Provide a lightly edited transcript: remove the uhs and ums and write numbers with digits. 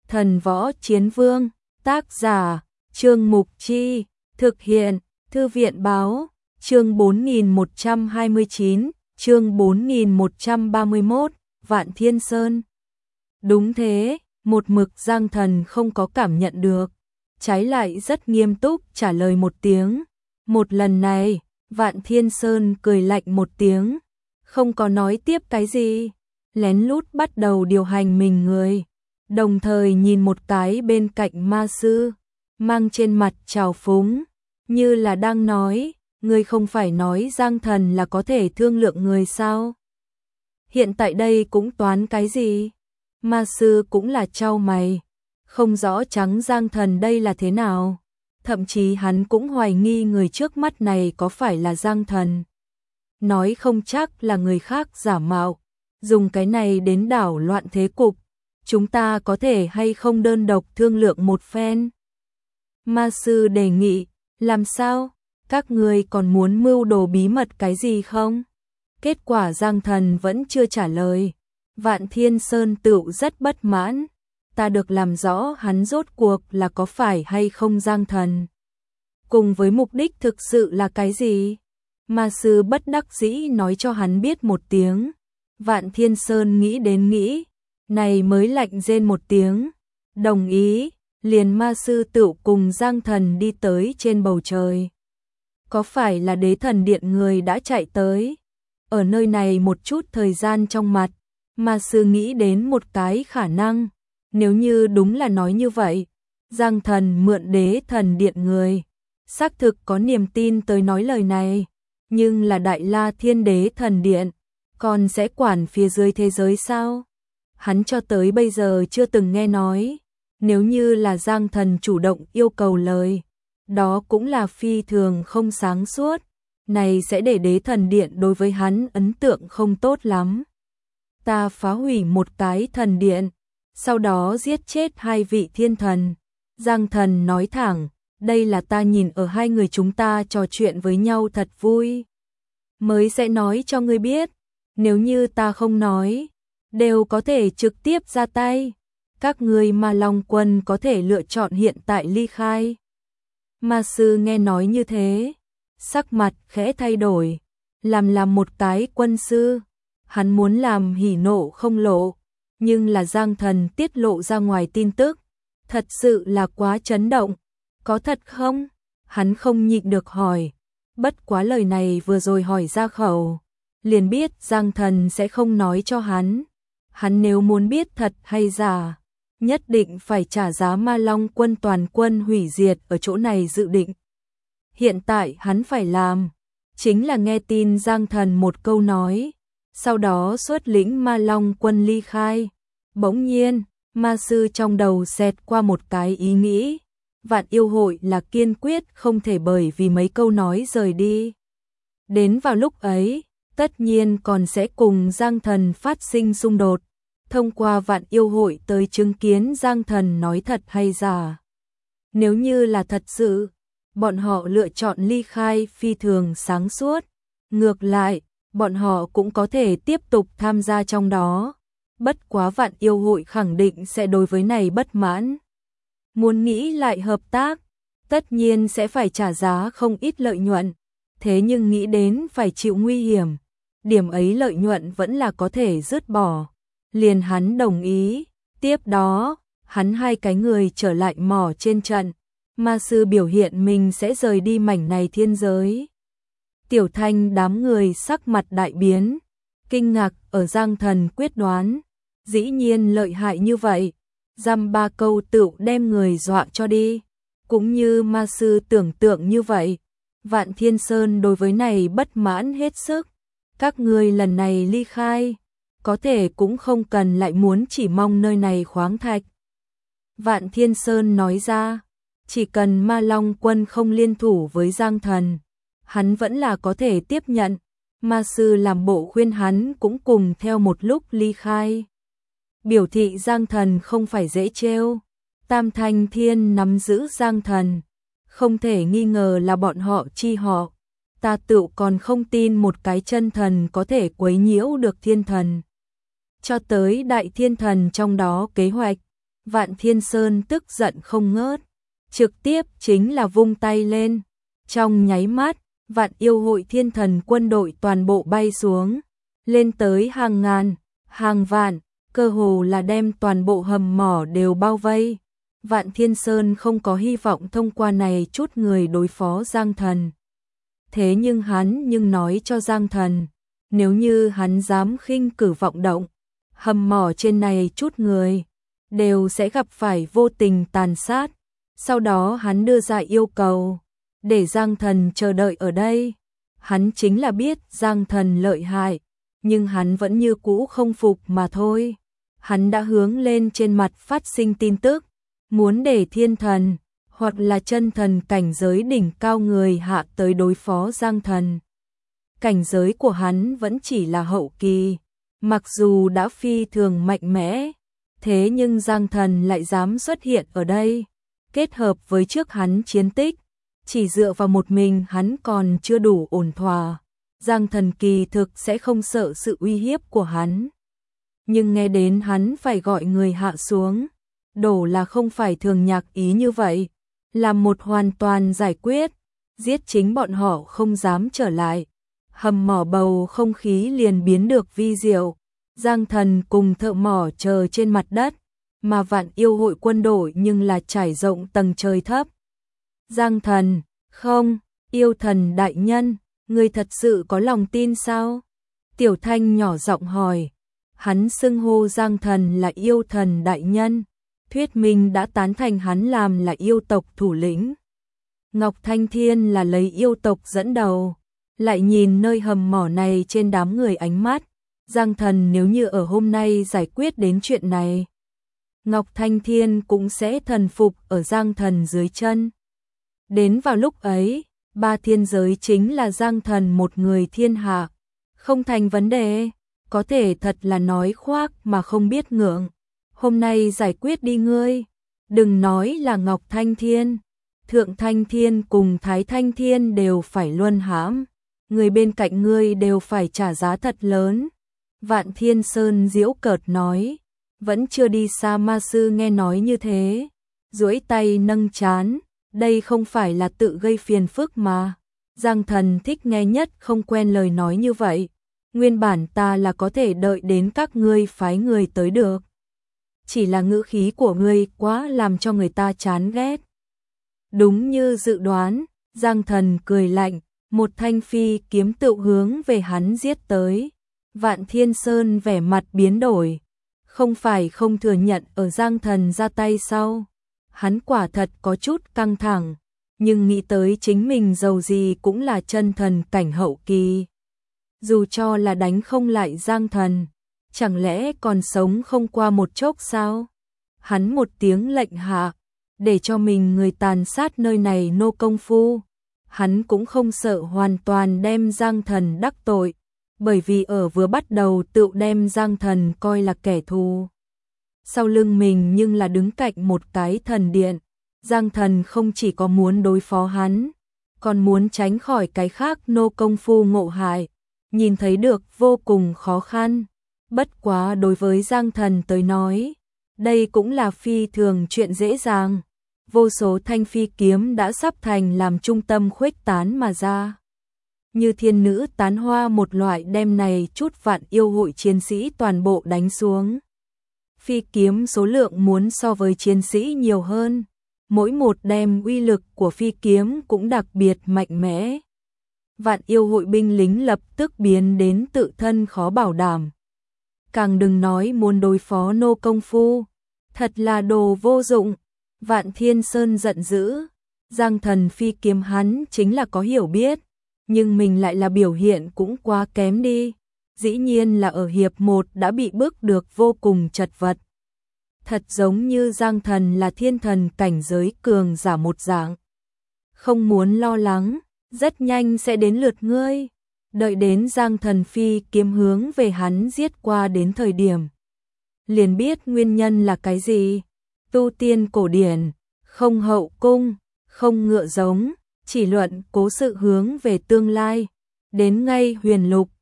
Thần Võ Chiến Vương, tác giả, Trương Mục Chi, thực hiện, Thư viện Báo, chương 4129, chương 4131, Vạn Thiên Sơn. Đúng thế, một mực Giang Thần không có cảm nhận được, trái lại rất nghiêm túc trả lời một tiếng. Một lần này, Vạn Thiên Sơn cười lạnh một tiếng, không có nói tiếp cái gì, lén lút bắt đầu điều hành mình người, đồng thời nhìn một cái bên cạnh ma sư, mang trên mặt trào phúng, như là đang nói, ngươi không phải nói Giang Thần là có thể thương lượng người sao? Hiện tại đây cũng toán cái gì? Ma sư cũng là chau mày, không rõ trắng Giang Thần đây là thế nào. Thậm chí hắn cũng hoài nghi người trước mắt này có phải là Giang Thần. Nói không chắc là người khác giả mạo, dùng cái này đến đảo loạn thế cục. Chúng ta có thể hay không đơn độc thương lượng một phen? Ma sư đề nghị, làm sao? Các ngươi còn muốn mưu đồ bí mật cái gì không? Kết quả Giang Thần vẫn chưa trả lời. Vạn Thiên Sơn tựu rất bất mãn. Ta được làm rõ hắn rốt cuộc là có phải hay không Giang Thần. Cùng với mục đích thực sự là cái gì? Ma sư bất đắc dĩ nói cho hắn biết một tiếng. Vạn Thiên Sơn nghĩ đến nghĩ, này mới lạnh rên một tiếng. Đồng ý, liền ma sư tựu cùng Giang Thần đi tới trên bầu trời. Có phải là Đế Thần Điện người đã chạy tới? Ở nơi này một chút thời gian trong mặt, ma sư nghĩ đến một cái khả năng. Nếu như đúng là nói như vậy, Giang Thần mượn Đế Thần Điện người, xác thực có niềm tin tới nói lời này, nhưng là Đại La Thiên Đế Thần Điện, còn sẽ quản phía dưới thế giới sao? Hắn cho tới bây giờ chưa từng nghe nói, nếu như là Giang Thần chủ động yêu cầu lời, đó cũng là phi thường không sáng suốt, này sẽ để Đế Thần Điện đối với hắn ấn tượng không tốt lắm. Ta phá hủy một cái thần điện, sau đó giết chết hai vị thiên thần. Giang Thần nói thẳng, đây là ta nhìn ở hai người chúng ta trò chuyện với nhau thật vui, mới sẽ nói cho ngươi biết, nếu như ta không nói, đều có thể trực tiếp ra tay. Các ngươi Ma Long Quân có thể lựa chọn hiện tại ly khai. Ma sư nghe nói như thế, sắc mặt khẽ thay đổi, làm một cái quân sư, hắn muốn làm hỉ nộ không lộ, nhưng là Giang Thần tiết lộ ra ngoài tin tức, thật sự là quá chấn động. Có thật không? Hắn không nhịn được hỏi, bất quá lời này vừa rồi hỏi ra khẩu, liền biết Giang Thần sẽ không nói cho hắn. Hắn nếu muốn biết thật hay giả, nhất định phải trả giá Ma Long Quân toàn quân hủy diệt ở chỗ này dự định. Hiện tại hắn phải làm, chính là nghe tin Giang Thần một câu nói, sau đó xuất lĩnh Ma Long Quân ly khai. Bỗng nhiên, ma sư trong đầu xẹt qua một cái ý nghĩ, Vạn Yêu Hội là kiên quyết không thể bởi vì mấy câu nói rời đi. Đến vào lúc ấy, tất nhiên còn sẽ cùng Giang Thần phát sinh xung đột, thông qua Vạn Yêu Hội tới chứng kiến Giang Thần nói thật hay giả. Nếu như là thật sự, bọn họ lựa chọn ly khai phi thường sáng suốt, ngược lại, bọn họ cũng có thể tiếp tục tham gia trong đó. Bất quá Vạn Yêu Hội khẳng định sẽ đối với này bất mãn. Muốn nghĩ lại hợp tác, tất nhiên sẽ phải trả giá không ít lợi nhuận, thế nhưng nghĩ đến phải chịu nguy hiểm, điểm ấy lợi nhuận vẫn là có thể dứt bỏ. Liền hắn đồng ý, tiếp đó, hắn hai cái người trở lại mỏ trên trận, ma sư biểu hiện mình sẽ rời đi mảnh này thiên giới. Tiểu Thanh đám người sắc mặt đại biến, kinh ngạc ở Giang Thần quyết đoán, dĩ nhiên lợi hại như vậy, dăm ba câu tựu đem người dọa cho đi, cũng như ma sư tưởng tượng như vậy. Vạn Thiên Sơn đối với này bất mãn hết sức, các ngươi lần này ly khai, có thể cũng không cần lại muốn chỉ mong nơi này khoáng thạch. Vạn Thiên Sơn nói ra, chỉ cần Ma Long Quân không liên thủ với Giang Thần, hắn vẫn là có thể tiếp nhận. Ma sư làm bộ khuyên hắn cũng cùng theo một lúc ly khai, biểu thị Giang Thần không phải dễ trêu. Tam Thanh Thiên nắm giữ Giang Thần, không thể nghi ngờ là bọn họ chi họ. Ta tựu còn không tin một cái chân thần có thể quấy nhiễu được thiên thần. Cho tới đại thiên thần trong đó kế hoạch, Vạn Thiên Sơn tức giận không ngớt, trực tiếp chính là vung tay lên. Trong nháy mắt, Vạn Yêu Hội Thiên Thần quân đội toàn bộ bay xuống, lên tới hàng ngàn, hàng vạn, cơ hồ là đem toàn bộ hầm mỏ đều bao vây. Vạn Thiên Sơn không có hy vọng thông qua này chút người đối phó Giang Thần. Thế nhưng hắn nói cho Giang Thần, nếu như hắn dám khinh cử vọng động, hầm mỏ trên này chút người đều sẽ gặp phải vô tình tàn sát. Sau đó hắn đưa ra yêu cầu, để Giang Thần chờ đợi ở đây. Hắn chính là biết Giang Thần lợi hại, nhưng hắn vẫn như cũ không phục mà thôi. Hắn đã hướng lên trên mặt phát sinh tin tức, muốn để thiên thần, hoặc là chân thần cảnh giới đỉnh cao người hạ tới đối phó Giang Thần. Cảnh giới của hắn vẫn chỉ là hậu kỳ, mặc dù đã phi thường mạnh mẽ, thế nhưng Giang Thần lại dám xuất hiện ở đây. Kết hợp với trước hắn chiến tích, chỉ dựa vào một mình hắn còn chưa đủ ổn thỏa. Giang Thần kỳ thực sẽ không sợ sự uy hiếp của hắn. Nhưng nghe đến hắn phải gọi người hạ xuống, đổ là không phải thường nhạc ý như vậy, là một hoàn toàn giải quyết, giết chính bọn họ không dám trở lại. Hầm mỏ bầu không khí liền biến được vi diệu, Giang Thần cùng thợ mỏ chờ trên mặt đất, mà Vạn Yêu Hội quân đội nhưng là trải rộng tầng trời thấp. Giang Thần, không, yêu thần đại nhân, ngươi thật sự có lòng tin sao? Tiểu Thanh nhỏ giọng hỏi, hắn xưng hô Giang Thần là yêu thần đại nhân, thuyết minh đã tán thành hắn làm là yêu tộc thủ lĩnh. Ngọc Thanh Thiên là lấy yêu tộc dẫn đầu, lại nhìn nơi hầm mỏ này trên đám người ánh mắt, Giang Thần nếu như ở hôm nay giải quyết đến chuyện này, Ngọc Thanh Thiên cũng sẽ thần phục ở Giang Thần dưới chân. Đến vào lúc ấy, ba thiên giới chính là Giang Thần một người thiên hạ, không thành vấn đề, có thể thật là nói khoác mà không biết ngượng. Hôm nay giải quyết đi ngươi, đừng nói là Ngọc Thanh Thiên, Thượng Thanh Thiên cùng Thái Thanh Thiên đều phải luân hãm, người bên cạnh ngươi đều phải trả giá thật lớn. Vạn Thiên Sơn giễu cợt nói, vẫn chưa đi xa ma sư nghe nói như thế, duỗi tay nâng trán, đây không phải là tự gây phiền phức mà. Giang Thần thích nghe nhất không quen lời nói như vậy, nguyên bản ta là có thể đợi đến các ngươi phái người tới được. Chỉ là ngữ khí của ngươi quá làm cho người ta chán ghét. Đúng như dự đoán, Giang Thần cười lạnh, một thanh phi kiếm tự hướng về hắn giết tới. Vạn Thiên Sơn vẻ mặt biến đổi, không phải không thừa nhận ở Giang Thần ra tay sau. Hắn quả thật có chút căng thẳng, nhưng nghĩ tới chính mình dầu gì cũng là chân thần cảnh hậu kỳ. Dù cho là đánh không lại Giang Thần, chẳng lẽ còn sống không qua một chốc sao? Hắn một tiếng lệnh hạ, để cho mình người tàn sát nơi này nô công phu. Hắn cũng không sợ hoàn toàn đem Giang Thần đắc tội, bởi vì ở vừa bắt đầu tự đem Giang Thần coi là kẻ thù. Sau lưng mình nhưng là đứng cạnh một cái thần điện. Giang Thần không chỉ có muốn đối phó hắn, còn muốn tránh khỏi cái khác nô công phu ngộ hại, nhìn thấy được vô cùng khó khăn. Bất quá đối với Giang Thần tới nói, đây cũng là phi thường chuyện dễ dàng. Vô số thanh phi kiếm đã sắp thành làm trung tâm khuếch tán mà ra. Như thiên nữ tán hoa một loại đem này chút Vạn Yêu Hội chiến sĩ toàn bộ đánh xuống. Phi kiếm số lượng muốn so với chiến sĩ nhiều hơn, mỗi một đem uy lực của phi kiếm cũng đặc biệt mạnh mẽ. Vạn Yêu Hội binh lính lập tức biến đến tự thân khó bảo đảm. Càng đừng nói muốn đối phó nô công phu, thật là đồ vô dụng. Vạn Thiên Sơn giận dữ, Giang Thần phi kiếm hắn chính là có hiểu biết, nhưng mình lại là biểu hiện cũng quá kém đi. Dĩ nhiên là ở hiệp 1 đã bị bức được vô cùng chật vật. Thật giống như Giang Thần là thiên thần cảnh giới cường giả một dạng. Không muốn lo lắng, rất nhanh sẽ đến lượt ngươi. Đợi đến Giang Thần phi kiếm hướng về hắn giết qua đến thời điểm, liền biết nguyên nhân là cái gì. Tu tiên cổ điển, không hậu cung, không ngựa giống, chỉ luận cố sự hướng về tương lai. Đến ngay huyền lục,